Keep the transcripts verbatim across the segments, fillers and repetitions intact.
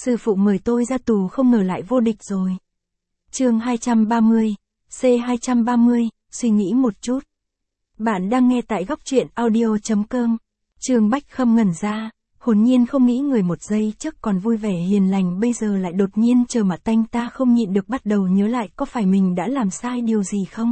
Sư phụ mời tôi ra tù không ngờ lại vô địch rồi. Chương hai trăm ba mươi, C hai trăm ba mươi, suy nghĩ một chút. Bạn đang nghe tại góc truyện audio chấm com. Trương Bách Khâm ngẩn ra, hồn nhiên không nghĩ người một giây trước còn vui vẻ hiền lành bây giờ lại đột nhiên chờ mặt anh ta không nhịn được bắt đầu nhớ lại có phải mình đã làm sai điều gì không?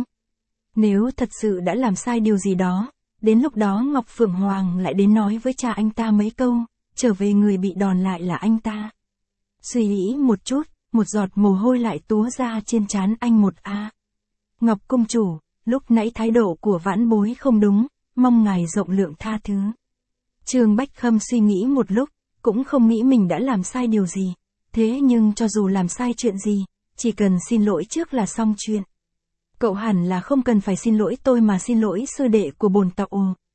Nếu thật sự đã làm sai điều gì đó, đến lúc đó Ngọc Phượng Hoàng lại đến nói với cha anh ta mấy câu, trở về người bị đòn lại là anh ta. Suy nghĩ một chút, một giọt mồ hôi lại túa ra trên trán anh một a. Ngọc công chủ, lúc nãy thái độ của vãn bối không đúng, mong ngài rộng lượng tha thứ. Trương Bách Khâm suy nghĩ một lúc, cũng không nghĩ mình đã làm sai điều gì, thế nhưng cho dù làm sai chuyện gì, chỉ cần xin lỗi trước là xong chuyện. Cậu hẳn là không cần phải xin lỗi tôi mà xin lỗi sư đệ của bồn tộc.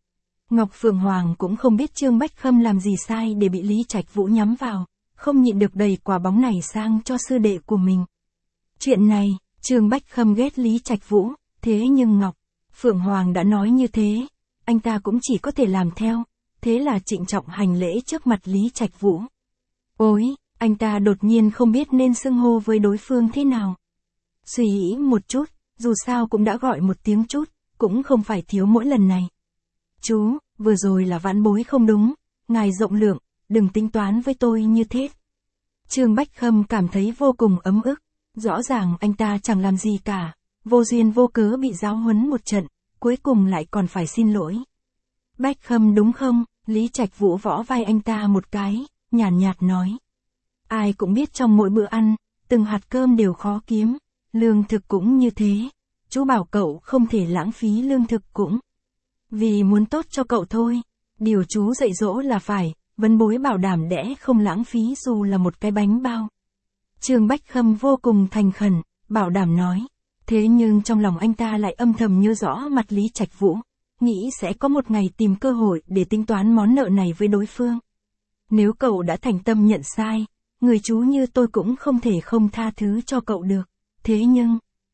Ngọc Phượng Hoàng cũng không biết Trương Bách Khâm làm gì sai để bị Lý Trạch Vũ nhắm vào, không nhịn được đẩy quả bóng này sang cho sư đệ của mình. Chuyện này, Trương Bách Khâm ghét Lý Trạch Vũ, thế nhưng Ngọc Phượng Hoàng đã nói như thế, anh ta cũng chỉ có thể làm theo, thế là trịnh trọng hành lễ trước mặt Lý Trạch Vũ. Ôi, anh ta đột nhiên không biết nên xưng hô với đối phương thế nào. Suy nghĩ một chút, dù sao cũng đã gọi một tiếng chút, cũng không phải thiếu mỗi lần này. Chú, vừa rồi là vãn bối không đúng, ngài rộng lượng, đừng tính toán với tôi như thế. Trương Bách Khâm cảm thấy vô cùng ấm ức, rõ ràng anh ta chẳng làm gì cả, vô duyên vô cớ bị giáo huấn một trận, cuối cùng lại còn phải xin lỗi. Bách Khâm đúng không? Lý Trạch Vũ võ vai anh ta một cái, nhàn nhạt, nhạt nói. Ai cũng biết trong mỗi bữa ăn, từng hạt cơm đều khó kiếm, lương thực cũng như thế, chú bảo cậu không thể lãng phí lương thực cũng vì muốn tốt cho cậu thôi, điều chú dạy dỗ là phải, vân bối bảo đảm đẽ không lãng phí dù là một cái bánh bao. Trương Bách Khâm vô cùng thành khẩn, bảo đảm nói, thế nhưng trong lòng anh ta lại âm thầm nhớ rõ mặt Lý Trạch Vũ, nghĩ sẽ có một ngày tìm cơ hội để tính toán món nợ này với đối phương. Nếu cậu đã thành tâm nhận sai, người chú như tôi cũng không thể không tha thứ cho cậu được, thế nhưng...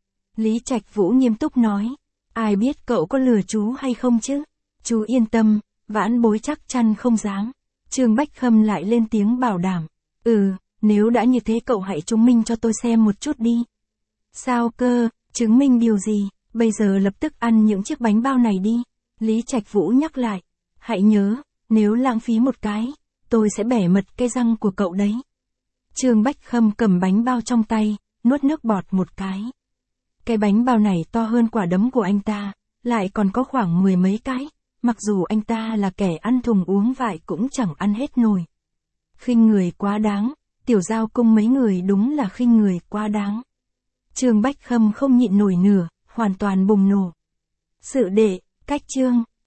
Lý Trạch Vũ nghiêm túc nói, ai biết cậu có lừa chú hay không chứ? Chú yên tâm, vãn bối chắc chắn không dám. Trương Bách Khâm lại lên tiếng bảo đảm, ừ, nếu đã như thế cậu hãy chứng minh cho tôi xem một chút đi. Sao cơ, chứng minh điều gì, bây giờ lập tức ăn những chiếc bánh bao này đi. Lý Trạch Vũ nhắc lại, hãy nhớ, nếu lãng phí một cái, tôi sẽ bẻ mật cái răng của cậu đấy. Trương Bách Khâm cầm bánh bao trong tay, nuốt nước bọt một cái. Cái bánh bao này to hơn quả đấm của anh ta, lại còn có khoảng mười mấy cái, mặc dù anh ta là kẻ ăn thùng uống vại cũng chẳng ăn hết nổi. Khinh người quá đáng, tiểu giao cung mấy người đúng là khinh người quá đáng. Trương Bách Khâm không nhịn nổi nửa, hoàn toàn bùng nổ. Sự đệ, cách Trương